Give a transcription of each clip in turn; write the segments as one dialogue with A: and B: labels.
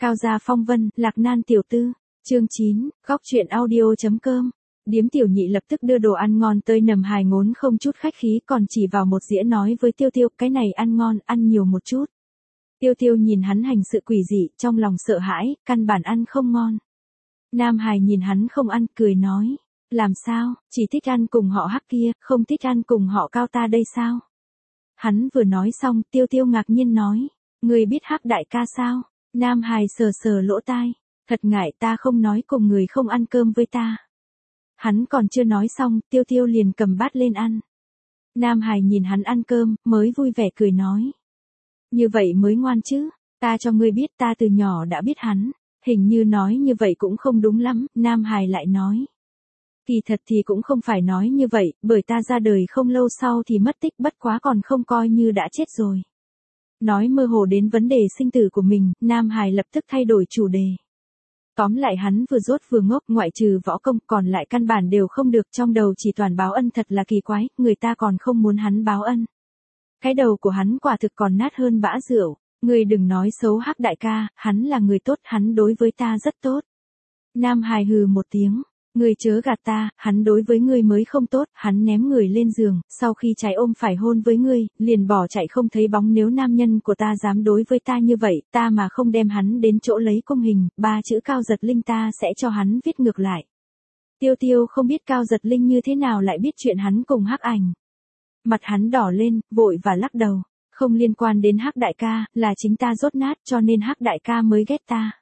A: Cao gia phong vân, Lạc Nan tiểu tư. Chương 9, góc truyện audio.com. Điếm tiểu nhị lập tức đưa đồ ăn ngon tới Nầm Hài ngốn không chút khách khí, còn chỉ vào một dĩa nói với Tiêu Tiêu, cái này ăn ngon, ăn nhiều một chút. Tiêu Tiêu nhìn hắn hành sự quỷ dị, trong lòng sợ hãi, căn bản ăn không ngon. Nam Hài nhìn hắn không ăn, cười nói, làm sao, chỉ thích ăn cùng họ Hắc kia, không thích ăn cùng họ Cao ta đây sao? Hắn vừa nói xong, Tiêu Tiêu ngạc nhiên nói, người biết Hắc đại ca sao? Nam Hài sờ sờ lỗ tai, thật ngại, ta không nói cùng người không ăn cơm với ta. Hắn còn chưa nói xong, Tiêu Tiêu liền cầm bát lên ăn. Nam Hài nhìn hắn ăn cơm, mới vui vẻ cười nói, như vậy mới ngoan chứ, ta cho ngươi biết ta từ nhỏ đã biết hắn. Hình như nói như vậy cũng không đúng lắm, Nam Hài lại nói, kỳ thật thì cũng không phải nói như vậy, bởi ta ra đời không lâu sau thì mất tích, bất quá còn không coi như đã chết rồi. Nói mơ hồ đến vấn đề sinh tử của mình, Nam Hài lập tức thay đổi chủ đề. Tóm lại hắn vừa dốt vừa ngốc, ngoại trừ võ công còn lại căn bản đều không được, trong đầu chỉ toàn báo ân, thật là kỳ quái, người ta còn không muốn hắn báo ân. Cái đầu của hắn quả thực còn nát hơn bã rượu. Ngươi đừng nói xấu Hắc đại ca, hắn là người tốt, hắn đối với ta rất tốt. Nam Hài hừ một tiếng, ngươi chớ gạt ta, hắn đối với ngươi mới không tốt, hắn ném người lên giường, sau khi trái ôm phải hôn với ngươi, liền bỏ chạy không thấy bóng, nếu nam nhân của ta dám đối với ta như vậy, ta mà không đem hắn đến chỗ lấy công hình, 3 chữ Cao Giật Linh ta sẽ cho hắn viết ngược lại. Tiêu Tiêu không biết Cao Giật Linh như thế nào lại biết chuyện hắn cùng Hắc Ảnh. Mặt hắn đỏ lên, vội và lắc đầu. Không liên quan đến Hắc đại ca, là chính ta dốt nát cho nên Hắc đại ca mới ghét ta.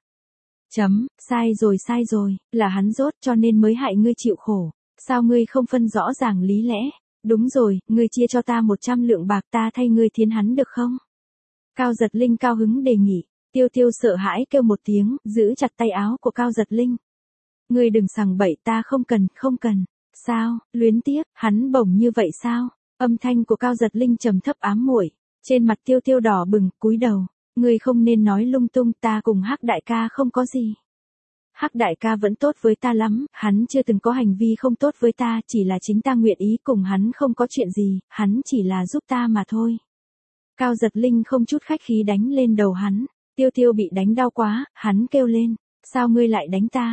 A: Sai rồi, là hắn dốt cho nên mới hại ngươi chịu khổ. Sao ngươi không phân rõ ràng lý lẽ? Đúng rồi, ngươi chia cho ta 100 lượng bạc, ta thay ngươi thiến hắn được không? Cao Giật Linh cao hứng đề nghị. Tiêu Tiêu sợ hãi kêu một tiếng, giữ chặt tay áo của Cao Giật Linh. Ngươi đừng sằng bậy, ta không cần. Sao, luyến tiếc, hắn bổng như vậy sao? Âm thanh của Cao Giật Linh trầm thấp ám muội. Trên mặt Tiêu Tiêu đỏ bừng, cúi đầu, ngươi không nên nói lung tung, ta cùng Hắc đại ca không có gì. Hắc đại ca vẫn tốt với ta lắm, hắn chưa từng có hành vi không tốt với ta, chỉ là chính ta nguyện ý cùng hắn không có chuyện gì, hắn chỉ là giúp ta mà thôi. Cao Giật Linh không chút khách khí đánh lên đầu hắn, Tiêu Tiêu bị đánh đau quá, hắn kêu lên, sao ngươi lại đánh ta?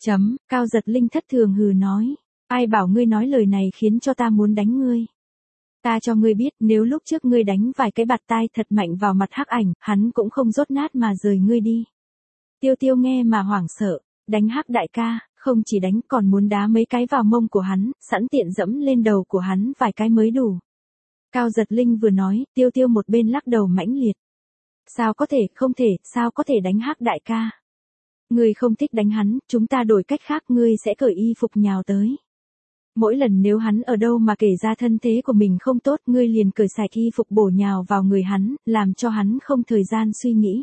A: Cao Giật Linh thất thường hừ nói, ai bảo ngươi nói lời này khiến cho ta muốn đánh ngươi. Ta cho ngươi biết, nếu lúc trước ngươi đánh vài cái bạt tai thật mạnh vào mặt Hắc Ảnh, hắn cũng không dốt nát mà rời ngươi đi. Tiêu Tiêu nghe mà hoảng sợ, đánh Hắc đại ca, không chỉ đánh còn muốn đá mấy cái vào mông của hắn, sẵn tiện dẫm lên đầu của hắn vài cái mới đủ. Cao Giật Linh vừa nói, Tiêu Tiêu một bên lắc đầu mãnh liệt. Sao có thể, không thể, sao có thể đánh Hắc đại ca? Ngươi không thích đánh hắn, chúng ta đổi cách khác, ngươi sẽ cởi y phục nhào tới. Mỗi lần nếu hắn ở đâu mà kể ra thân thế của mình không tốt, ngươi liền cởi sạch y phục bổ nhào vào người hắn, làm cho hắn không thời gian suy nghĩ.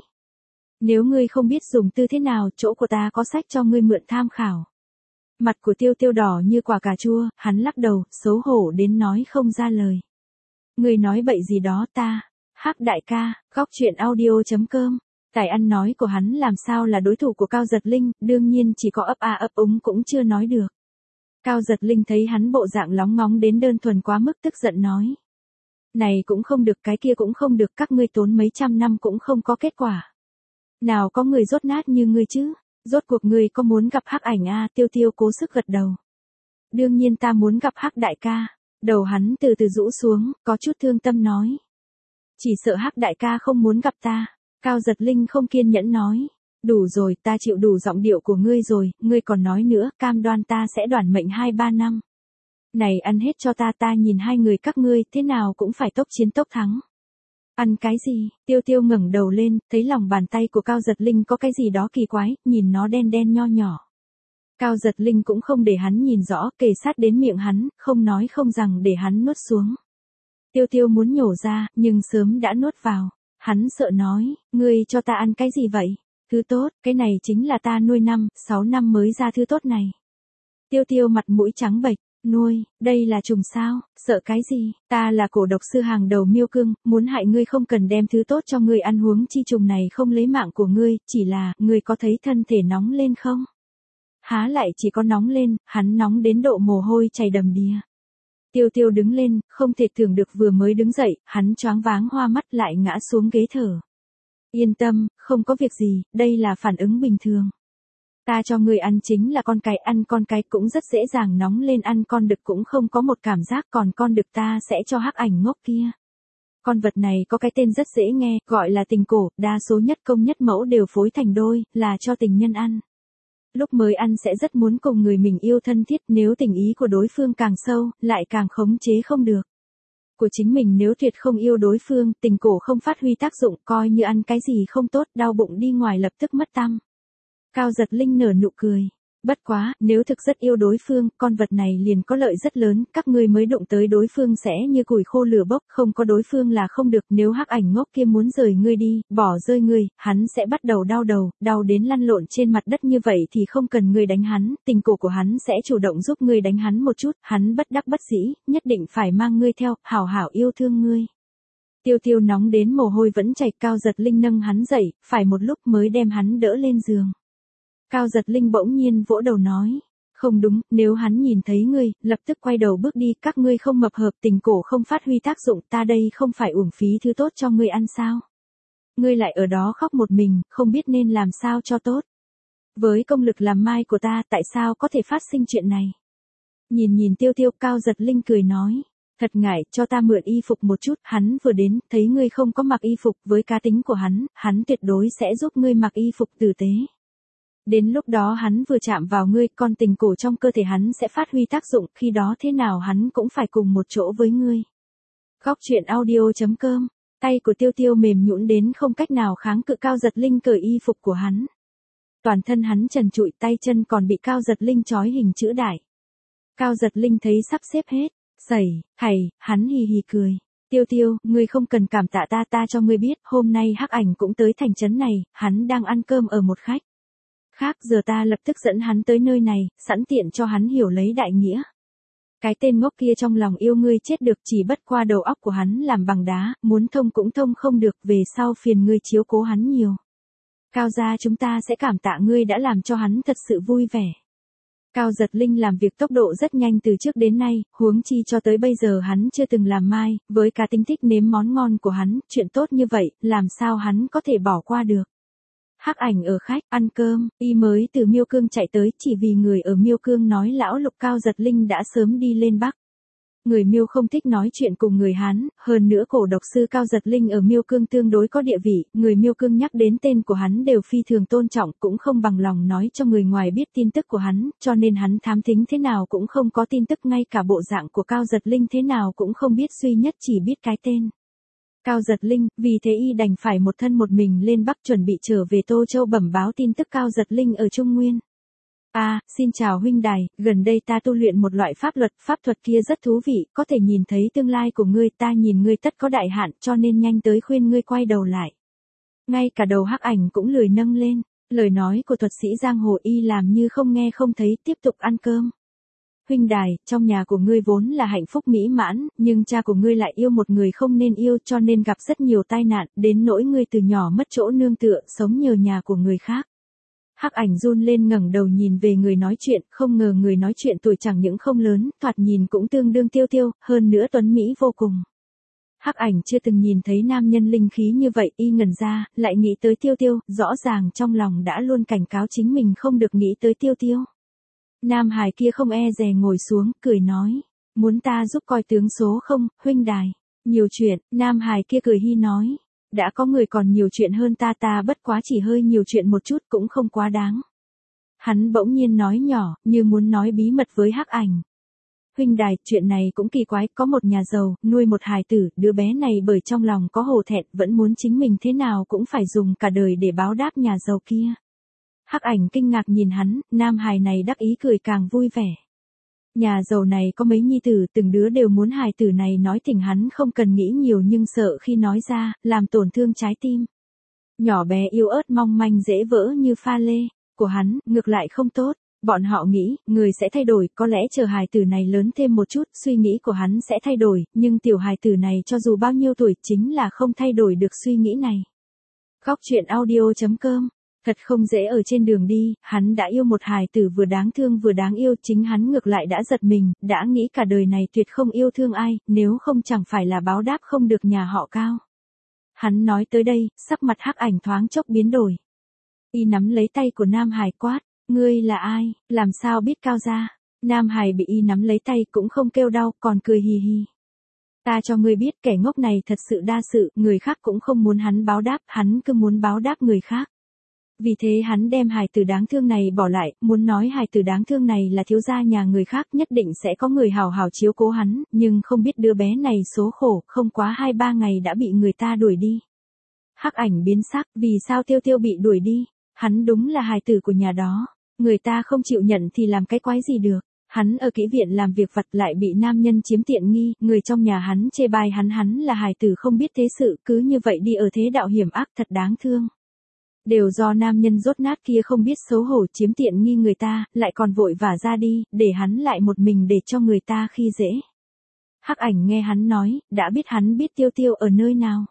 A: Nếu ngươi không biết dùng tư thế nào, chỗ của ta có sách cho ngươi mượn tham khảo. Mặt của Tiêu Tiêu đỏ như quả cà chua, hắn lắc đầu, xấu hổ đến nói không ra lời. Ngươi nói bậy gì đó ta? Hắc đại ca, góc truyện audio.com. Tài ăn nói của hắn làm sao là đối thủ của Cao Giật Linh, đương nhiên chỉ có ấp a ấp úng cũng chưa nói được. Cao Giật Linh thấy hắn bộ dạng lóng ngóng đến đơn thuần quá mức, tức giận nói. Này cũng không được, cái kia cũng không được, các ngươi tốn mấy trăm năm cũng không có kết quả. Nào có người dốt nát như ngươi chứ, rốt cuộc ngươi có muốn gặp Hắc Ảnh a? Tiêu Tiêu cố sức gật đầu. Đương nhiên ta muốn gặp Hắc đại ca. Đầu hắn từ từ rũ xuống, có chút thương tâm nói. Chỉ sợ Hắc đại ca không muốn gặp ta. Cao Giật Linh không kiên nhẫn nói. Đủ rồi, ta chịu đủ giọng điệu của ngươi rồi, ngươi còn nói nữa, cam đoan ta sẽ đoản mệnh 2-3 năm. Này ăn hết cho ta, ta nhìn hai người các ngươi, thế nào cũng phải tốc chiến tốc thắng. Ăn cái gì? Tiêu Tiêu ngẩng đầu lên, thấy lòng bàn tay của Cao Giật Linh có cái gì đó kỳ quái, nhìn nó đen đen nho nhỏ. Cao Giật Linh cũng không để hắn nhìn rõ, kề sát đến miệng hắn, không nói không rằng để hắn nuốt xuống. Tiêu Tiêu muốn nhổ ra, nhưng sớm đã nuốt vào. Hắn sợ nói, ngươi cho ta ăn cái gì vậy? Thứ tốt, cái này chính là ta nuôi 5-6 năm mới ra thứ tốt này. Tiêu Tiêu mặt mũi trắng bệch, nuôi, đây là trùng sao, sợ cái gì, ta là cổ độc sư hàng đầu Miêu Cương, muốn hại ngươi không cần đem thứ tốt cho ngươi ăn, huống chi trùng này không lấy mạng của ngươi, chỉ là, ngươi có thấy thân thể nóng lên không? Há lại chỉ có nóng lên, hắn nóng đến độ mồ hôi chảy đầm đìa. Tiêu Tiêu đứng lên, không thể tưởng được vừa mới đứng dậy, hắn choáng váng hoa mắt lại ngã xuống ghế thở. Yên tâm, không có việc gì, đây là phản ứng bình thường. Ta cho ngươi ăn chính là con cái, ăn con cái cũng rất dễ dàng nóng lên, ăn con đực cũng không có một cảm giác, còn con đực ta sẽ cho Hắc Ảnh ngốc kia. Con vật này có cái tên rất dễ nghe, gọi là tình cổ, đa số nhất công nhất mẫu đều phối thành đôi, là cho tình nhân ăn. Lúc mới ăn sẽ rất muốn cùng người mình yêu thân thiết, nếu tình ý của đối phương càng sâu, lại càng khống chế không được. Của chính mình nếu tuyệt không yêu đối phương, tình cổ không phát huy tác dụng, coi như ăn cái gì không tốt, đau bụng đi ngoài lập tức mất tăm. Cao Giật Linh nở nụ cười. Bất quá, nếu thực rất yêu đối phương, con vật này liền có lợi rất lớn, các ngươi mới đụng tới đối phương sẽ như củi khô lửa bốc, không có đối phương là không được, nếu Hắc Ảnh ngốc kia muốn rời ngươi đi, bỏ rơi ngươi, hắn sẽ bắt đầu đau đầu, đau đến lăn lộn trên mặt đất, như vậy thì không cần ngươi đánh hắn, tình cổ của hắn sẽ chủ động giúp ngươi đánh hắn một chút, hắn bất đắc bất dĩ, nhất định phải mang ngươi theo, hảo hảo yêu thương ngươi. Tiêu Tiêu nóng đến mồ hôi vẫn chảy, Cao Giật Linh nâng hắn dậy, phải một lúc mới đem hắn đỡ lên giường. Cao Giật Linh bỗng nhiên vỗ đầu nói, không đúng, nếu hắn nhìn thấy ngươi, lập tức quay đầu bước đi, các ngươi không mập hợp, tình cổ không phát huy tác dụng, ta đây không phải uổng phí thứ tốt cho ngươi ăn sao? Ngươi lại ở đó khóc một mình, không biết nên làm sao cho tốt. Với công lực làm mai của ta, tại sao có thể phát sinh chuyện này? Nhìn Tiêu Tiêu, Cao Giật Linh cười nói, thật ngại, cho ta mượn y phục một chút, hắn vừa đến, thấy ngươi không có mặc y phục, với cá tính của hắn tuyệt đối sẽ giúp ngươi mặc y phục tử tế. Đến lúc đó hắn vừa chạm vào ngươi, con tình cổ trong cơ thể hắn sẽ phát huy tác dụng, khi đó thế nào hắn cũng phải cùng một chỗ với ngươi. Góc truyện audio.com, tay của Tiêu Tiêu mềm nhũn đến không cách nào kháng cự, Cao Giật Linh cởi y phục của hắn. Toàn thân hắn trần trụi, tay chân còn bị Cao Giật Linh trói hình chữ đại. Cao Giật Linh thấy sắp xếp hết, hắn hì hì cười. Tiêu Tiêu, ngươi không cần cảm tạ ta, ta cho ngươi biết, hôm nay Hắc Ảnh cũng tới thành trấn này, hắn đang ăn cơm ở một khách khác, giờ ta lập tức dẫn hắn tới nơi này, sẵn tiện cho hắn hiểu lấy đại nghĩa. Cái tên ngốc kia trong lòng yêu ngươi chết được, chỉ bất qua đầu óc của hắn làm bằng đá, muốn thông cũng thông không được, về sau phiền ngươi chiếu cố hắn nhiều. Cao gia chúng ta sẽ cảm tạ ngươi đã làm cho hắn thật sự vui vẻ. Cao Giật Linh làm việc tốc độ rất nhanh từ trước đến nay, huống chi cho tới bây giờ hắn chưa từng làm mai, với cá tính thích nếm món ngon của hắn, chuyện tốt như vậy, làm sao hắn có thể bỏ qua được. Hắc Ảnh ở khách, ăn cơm, y mới từ Miêu Cương chạy tới, chỉ vì người ở Miêu Cương nói lão Lục Cao Giật Linh đã sớm đi lên Bắc. Người Miêu không thích nói chuyện cùng người Hán, hơn nữa cổ độc sư Cao Giật Linh ở Miêu Cương tương đối có địa vị, người Miêu Cương nhắc đến tên của hắn đều phi thường tôn trọng, cũng không bằng lòng nói cho người ngoài biết tin tức của hắn, cho nên hắn thám thính thế nào cũng không có tin tức, ngay cả bộ dạng của Cao Giật Linh thế nào cũng không biết, duy nhất chỉ biết cái tên. Cao Giật Linh, vì thế y đành phải một thân một mình lên Bắc chuẩn bị trở về Tô Châu bẩm báo tin tức Cao Giật Linh ở Trung Nguyên. Xin chào huynh đài, gần đây ta tu luyện một loại pháp thuật kia rất thú vị, có thể nhìn thấy tương lai của ngươi, ta nhìn ngươi tất có đại hạn, cho nên nhanh tới khuyên ngươi quay đầu lại. Ngay cả đầu Hắc Ảnh cũng lười nâng lên, lời nói của thuật sĩ giang hồ y làm như không nghe không thấy, tiếp tục ăn cơm. Huynh đài, trong nhà của ngươi vốn là hạnh phúc mỹ mãn, nhưng cha của ngươi lại yêu một người không nên yêu, cho nên gặp rất nhiều tai nạn, đến nỗi ngươi từ nhỏ mất chỗ nương tựa, sống nhờ nhà của người khác. Hắc Ảnh run lên ngẩng đầu nhìn về người nói chuyện, không ngờ người nói chuyện tuổi chẳng những không lớn, thoạt nhìn cũng tương đương Tiêu Tiêu, hơn nữa tuấn mỹ vô cùng. Hắc Ảnh chưa từng nhìn thấy nam nhân linh khí như vậy, y ngẩn ra, lại nghĩ tới Tiêu Tiêu, rõ ràng trong lòng đã luôn cảnh cáo chính mình không được nghĩ tới Tiêu Tiêu. Nam Hải kia không e dè ngồi xuống, cười nói, muốn ta giúp coi tướng số không, huynh đài. Nhiều chuyện, Nam Hải kia cười hi nói, đã có người còn nhiều chuyện hơn ta, ta bất quá chỉ hơi nhiều chuyện một chút cũng không quá đáng. Hắn bỗng nhiên nói nhỏ, như muốn nói bí mật với Hắc Ảnh. Huynh đài, chuyện này cũng kỳ quái, có một nhà giàu, nuôi một hài tử, đứa bé này bởi trong lòng có hổ thẹn, vẫn muốn chính mình thế nào cũng phải dùng cả đời để báo đáp nhà giàu kia. Hắc Ảnh kinh ngạc nhìn hắn, nam hài này đắc ý cười càng vui vẻ. Nhà giàu này có mấy nhi tử, từng đứa đều muốn hài tử này nói tình hắn không cần nghĩ nhiều, nhưng sợ khi nói ra, làm tổn thương trái tim. Nhỏ bé yếu ớt mong manh dễ vỡ như pha lê, của hắn, ngược lại không tốt. Bọn họ nghĩ, người sẽ thay đổi, có lẽ chờ hài tử này lớn thêm một chút, suy nghĩ của hắn sẽ thay đổi, nhưng tiểu hài tử này cho dù bao nhiêu tuổi chính là không thay đổi được suy nghĩ này. Góc truyện audio.com, thật không dễ ở trên đường đi, hắn đã yêu một hài tử vừa đáng thương vừa đáng yêu, chính hắn ngược lại đã giật mình, đã nghĩ cả đời này tuyệt không yêu thương ai, nếu không chẳng phải là báo đáp không được nhà họ Cao. Hắn nói tới đây, sắc mặt Hắc Ảnh thoáng chốc biến đổi. Y nắm lấy tay của Nam Hải quát, ngươi là ai, làm sao biết Cao gia? Nam Hải bị Y nắm lấy tay cũng không kêu đau, còn cười hì hì. Ta cho ngươi biết kẻ ngốc này thật sự đa sự, người khác cũng không muốn hắn báo đáp, hắn cứ muốn báo đáp người khác. Vì thế hắn đem hài tử đáng thương này bỏ lại, muốn nói hài tử đáng thương này là thiếu gia nhà người khác, nhất định sẽ có người hào hào chiếu cố hắn, nhưng không biết đứa bé này số khổ, không quá 2-3 ngày đã bị người ta đuổi đi. Hắc Ảnh biến sắc, vì sao Tiêu Tiêu bị đuổi đi? Hắn đúng là hài tử của nhà đó, người ta không chịu nhận thì làm cái quái gì được. Hắn ở kỹ viện làm việc vặt lại bị nam nhân chiếm tiện nghi, người trong nhà hắn chê bai hắn là hài tử không biết thế sự, cứ như vậy đi ở thế đạo hiểm ác thật đáng thương. Đều do nam nhân dốt nát kia không biết xấu hổ chiếm tiện nghi người ta, lại còn vội vã ra đi, để hắn lại một mình để cho người ta khi dễ. Hắc Ảnh nghe hắn nói, đã biết hắn biết Tiêu Tiêu ở nơi nào.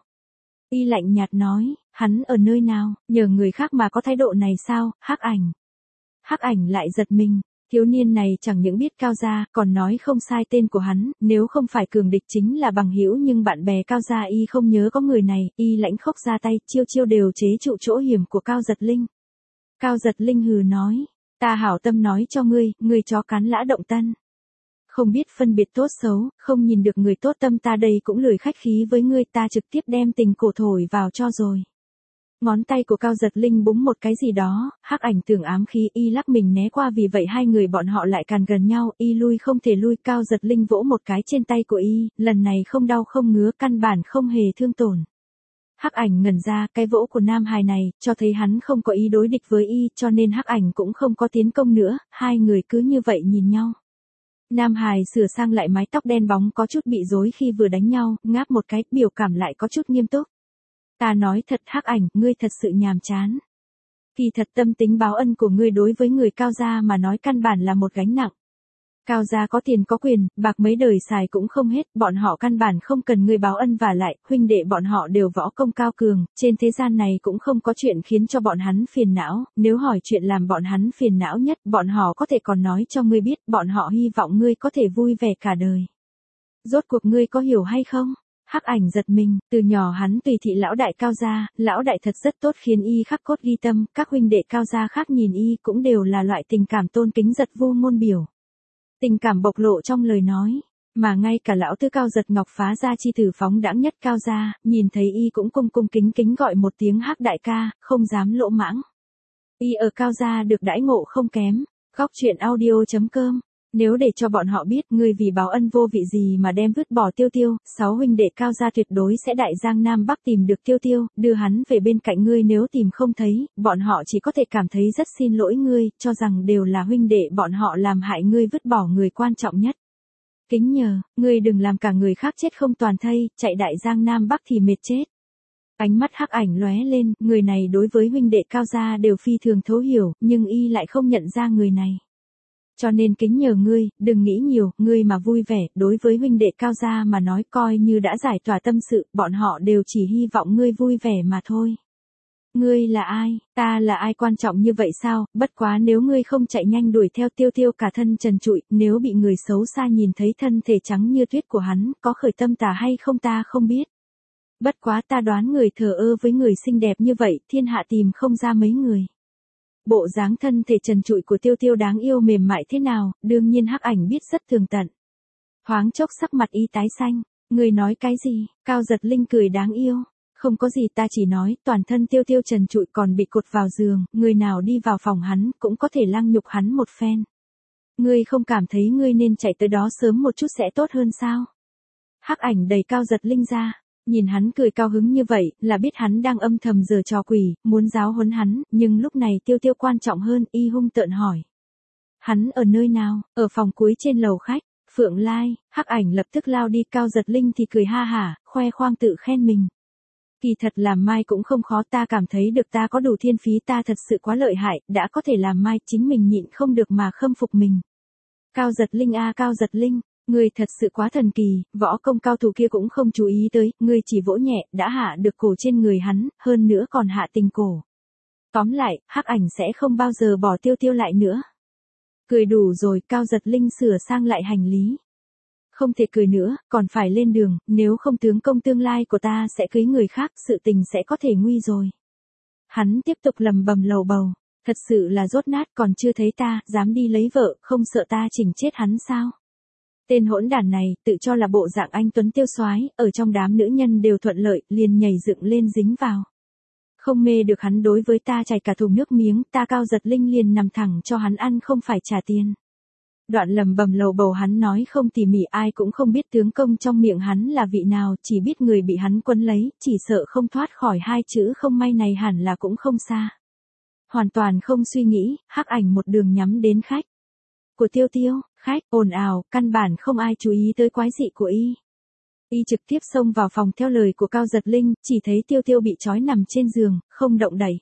A: Y lạnh nhạt nói, hắn ở nơi nào, nhờ người khác mà có thái độ này sao, Hắc Ảnh. Hắc Ảnh lại giật mình. Thiếu niên này chẳng những biết Cao gia, còn nói không sai tên của hắn, nếu không phải cường địch chính là bằng hữu, nhưng bạn bè Cao gia y không nhớ có người này, y lãnh khốc ra tay, chiêu chiêu đều chế trụ chỗ hiểm của Cao Giật Linh. Cao Giật Linh hừ nói, ta hảo tâm nói cho ngươi chó cắn lã động tân. Không biết phân biệt tốt xấu, không nhìn được người tốt tâm ta đây cũng lười khách khí với ngươi, ta trực tiếp đem tình cổ thổi vào cho rồi. Ngón tay của Cao Giật Linh búng một cái gì đó, Hắc Ảnh tưởng ám khí, y lắc mình né qua, vì vậy hai người bọn họ lại càng gần nhau, y lui không thể lui, Cao Giật Linh vỗ một cái trên tay của y, lần này không đau không ngứa, căn bản không hề thương tổn. Hắc Ảnh ngẩn ra, cái vỗ của nam hài này, cho thấy hắn không có ý đối địch với y, cho nên Hắc Ảnh cũng không có tiến công nữa, hai người cứ như vậy nhìn nhau. Nam hài sửa sang lại mái tóc đen bóng có chút bị rối khi vừa đánh nhau, ngáp một cái, biểu cảm lại có chút nghiêm túc. Ta nói thật Hắc Ảnh, ngươi thật sự nhàm chán. Kỳ thật tâm tính báo ân của ngươi đối với người Cao gia mà nói căn bản là một gánh nặng. Cao gia có tiền có quyền, bạc mấy đời xài cũng không hết, bọn họ căn bản không cần ngươi báo ân, và lại, huynh đệ bọn họ đều võ công cao cường, trên thế gian này cũng không có chuyện khiến cho bọn hắn phiền não, nếu hỏi chuyện làm bọn hắn phiền não nhất, bọn họ có thể còn nói cho ngươi biết, bọn họ hy vọng ngươi có thể vui vẻ cả đời. Rốt cuộc ngươi có hiểu hay không? Hắc Ảnh giật mình, từ nhỏ hắn tùy thị lão đại Cao gia, lão đại thật rất tốt khiến y khắc cốt ghi tâm, các huynh đệ Cao gia khác nhìn y cũng đều là loại tình cảm tôn kính giật vu ngôn biểu. Tình cảm bộc lộ trong lời nói, mà ngay cả lão tứ Cao Giật Ngọc phá gia chi tử phóng đãng nhất Cao gia, nhìn thấy y cũng cung cung kính kính gọi một tiếng Hắc đại ca, không dám lỗ mãng. Y ở Cao gia được đãi ngộ không kém. Góc truyện audio.com. Nếu để cho bọn họ biết ngươi vì báo ân vô vị gì mà đem vứt bỏ Tiêu Tiêu, 6 huynh đệ Cao gia tuyệt đối sẽ đại giang nam bắc tìm được Tiêu Tiêu, đưa hắn về bên cạnh ngươi, nếu tìm không thấy, bọn họ chỉ có thể cảm thấy rất xin lỗi ngươi, cho rằng đều là huynh đệ bọn họ làm hại ngươi vứt bỏ người quan trọng nhất. Kính nhờ, ngươi đừng làm cả người khác chết không toàn thây, chạy đại giang nam bắc thì mệt chết. Ánh mắt Hắc Ảnh lóe lên, người này đối với huynh đệ Cao gia đều phi thường thấu hiểu, nhưng y lại không nhận ra người này. Cho nên kính nhờ ngươi, đừng nghĩ nhiều, ngươi mà vui vẻ, đối với huynh đệ Cao gia mà nói coi như đã giải tỏa tâm sự, bọn họ đều chỉ hy vọng ngươi vui vẻ mà thôi. Ngươi là ai, ta là ai quan trọng như vậy sao, bất quá nếu ngươi không chạy nhanh đuổi theo Tiêu Tiêu cả thân trần trụi, nếu bị người xấu xa nhìn thấy thân thể trắng như tuyết của hắn, có khởi tâm tà hay không ta không biết. Bất quá ta đoán người thờ ơ với người xinh đẹp như vậy, thiên hạ tìm không ra mấy người. Bộ dáng thân thể trần trụi của Tiêu Tiêu đáng yêu mềm mại thế nào, đương nhiên Hắc Ảnh biết rất tường tận. Thoáng chốc sắc mặt y tái xanh, người nói cái gì, Cao Giật Linh cười đáng yêu. Không có gì, ta chỉ nói, toàn thân Tiêu Tiêu trần trụi còn bị cột vào giường, người nào đi vào phòng hắn cũng có thể lăng nhục hắn một phen. Ngươi không cảm thấy ngươi nên chạy tới đó sớm một chút sẽ tốt hơn sao? Hắc Ảnh đẩy Cao Giật Linh ra. Nhìn hắn cười cao hứng như vậy, là biết hắn đang âm thầm giở trò quỷ, muốn giáo huấn hắn, nhưng lúc này Tiêu Tiêu quan trọng hơn, y hung tợn hỏi. Hắn ở nơi nào, ở phòng cuối trên lầu khách, Phượng Lai, Hắc Ảnh lập tức lao đi, Cao Giật Linh thì cười ha hả, khoe khoang tự khen mình. Kỳ thật làm mai cũng không khó, ta cảm thấy được ta có đủ thiên phí, ta thật sự quá lợi hại, đã có thể làm mai, chính mình nhịn không được mà khâm phục mình. Cao Giật Linh a Cao Giật Linh. Ngươi thật sự quá thần kỳ, võ công cao thủ kia cũng không chú ý tới, ngươi chỉ vỗ nhẹ, đã hạ được cổ trên người hắn, hơn nữa còn hạ tình cổ. Tóm lại, Hắc Ảnh sẽ không bao giờ bỏ Tiêu Tiêu lại nữa. Cười đủ rồi, Cao Giật Linh sửa sang lại hành lý. Không thể cười nữa, còn phải lên đường, nếu không tướng công tương lai của ta sẽ cưới người khác, sự tình sẽ có thể nguy rồi. Hắn tiếp tục lầm bầm lầu bầu, thật sự là dốt nát, còn chưa thấy ta, dám đi lấy vợ, không sợ ta chỉnh chết hắn sao? Tên hỗn đản này, tự cho là bộ dạng anh tuấn tiêu soái, ở trong đám nữ nhân đều thuận lợi, liền nhảy dựng lên dính vào. Không mê được hắn đối với ta chảy cả thùng nước miếng, ta Cao Giật Linh liền nằm thẳng cho hắn ăn không phải trả tiền. Đoạn lầm bầm lầu bầu hắn nói không tỉ mỉ, ai cũng không biết tướng công trong miệng hắn là vị nào, chỉ biết người bị hắn quấn lấy, chỉ sợ không thoát khỏi hai chữ không may này hẳn là cũng không xa. Hoàn toàn không suy nghĩ, Hắc Ảnh một đường nhắm đến khách của Tiêu Tiêu, khách ồn ào, căn bản không ai chú ý tới quái dị của y. Y trực tiếp xông vào phòng theo lời của Cao Giật Linh, chỉ thấy Tiêu Tiêu bị trói nằm trên giường, không động đậy.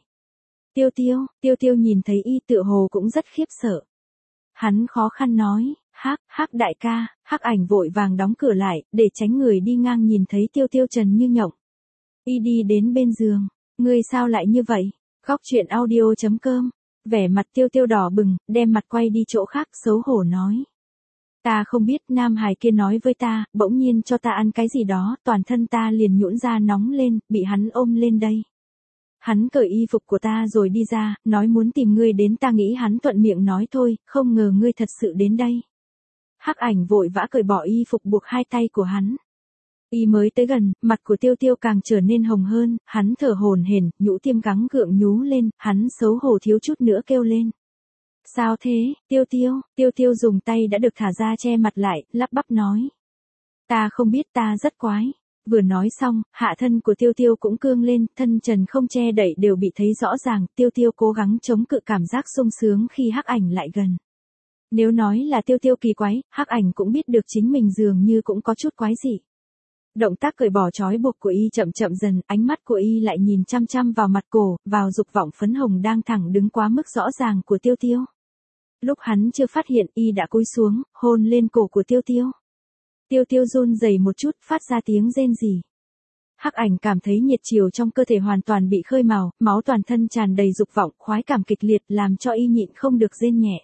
A: Tiêu Tiêu nhìn thấy y tựa hồ cũng rất khiếp sợ. Hắn khó khăn nói, Hắc đại ca. Hắc Ảnh vội vàng đóng cửa lại, để tránh người đi ngang nhìn thấy Tiêu Tiêu trần như nhộng. Y đi đến bên giường, ngươi sao lại như vậy? Góc truyện audio.com. Vẻ mặt Tiêu Tiêu đỏ bừng, đem mặt quay đi chỗ khác, xấu hổ nói. Ta không biết, nam hài kia nói với ta, bỗng nhiên cho ta ăn cái gì đó, toàn thân ta liền nhũn ra nóng lên, bị hắn ôm lên đây. Hắn cởi y phục của ta rồi đi ra, nói muốn tìm ngươi đến, ta nghĩ hắn thuận miệng nói thôi, không ngờ ngươi thật sự đến đây. Hắc Ảnh vội vã cởi bỏ y phục buộc hai tay của hắn. Y mới tới gần, mặt của Tiêu Tiêu càng trở nên hồng hơn, hắn thở hổn hển, nhũ tiêm gắng gượng nhú lên, hắn xấu hổ thiếu chút nữa kêu lên. Sao thế, Tiêu Tiêu dùng tay đã được thả ra che mặt lại, lắp bắp nói. Ta không biết, ta rất quái. Vừa nói xong, hạ thân của Tiêu Tiêu cũng cương lên, thân trần không che đậy đều bị thấy rõ ràng, Tiêu Tiêu cố gắng chống cự cảm giác sung sướng khi Hắc Ảnh lại gần. Nếu nói là Tiêu Tiêu kỳ quái, Hắc Ảnh cũng biết được chính mình dường như cũng có chút quái dị. Động tác cởi bỏ trói buộc của y chậm chậm dần, ánh mắt của y lại nhìn chăm chăm vào mặt cổ, vào dục vọng phấn hồng đang thẳng đứng quá mức rõ ràng của Tiêu Tiêu. Lúc hắn chưa phát hiện, y đã cúi xuống, hôn lên cổ của Tiêu Tiêu. Tiêu Tiêu run rẩy một chút, phát ra tiếng rên rỉ. Hắc Ảnh cảm thấy nhiệt chiều trong cơ thể hoàn toàn bị khơi mào, máu toàn thân tràn đầy dục vọng, khoái cảm kịch liệt làm cho y nhịn không được rên nhẹ.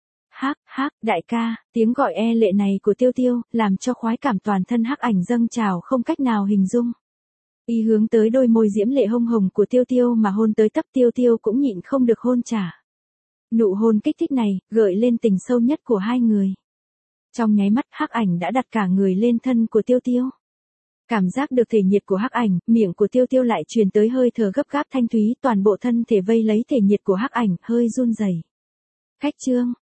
A: Hắc đại ca, tiếng gọi e lệ này của Tiêu Tiêu, làm cho khoái cảm toàn thân Hắc Ảnh dâng trào không cách nào hình dung. Y hướng tới đôi môi diễm lệ hông hồng của Tiêu Tiêu mà hôn tới tấp, Tiêu Tiêu cũng nhịn không được hôn trả. Nụ hôn kích thích này, gợi lên tình sâu nhất của hai người. Trong nháy mắt, Hắc Ảnh đã đặt cả người lên thân của Tiêu Tiêu. Cảm giác được thể nhiệt của Hắc Ảnh, miệng của Tiêu Tiêu lại truyền tới hơi thở gấp gáp thanh thúy, toàn bộ thân thể vây lấy thể nhiệt của Hắc Ảnh, hơi run rẩy. Khách trương,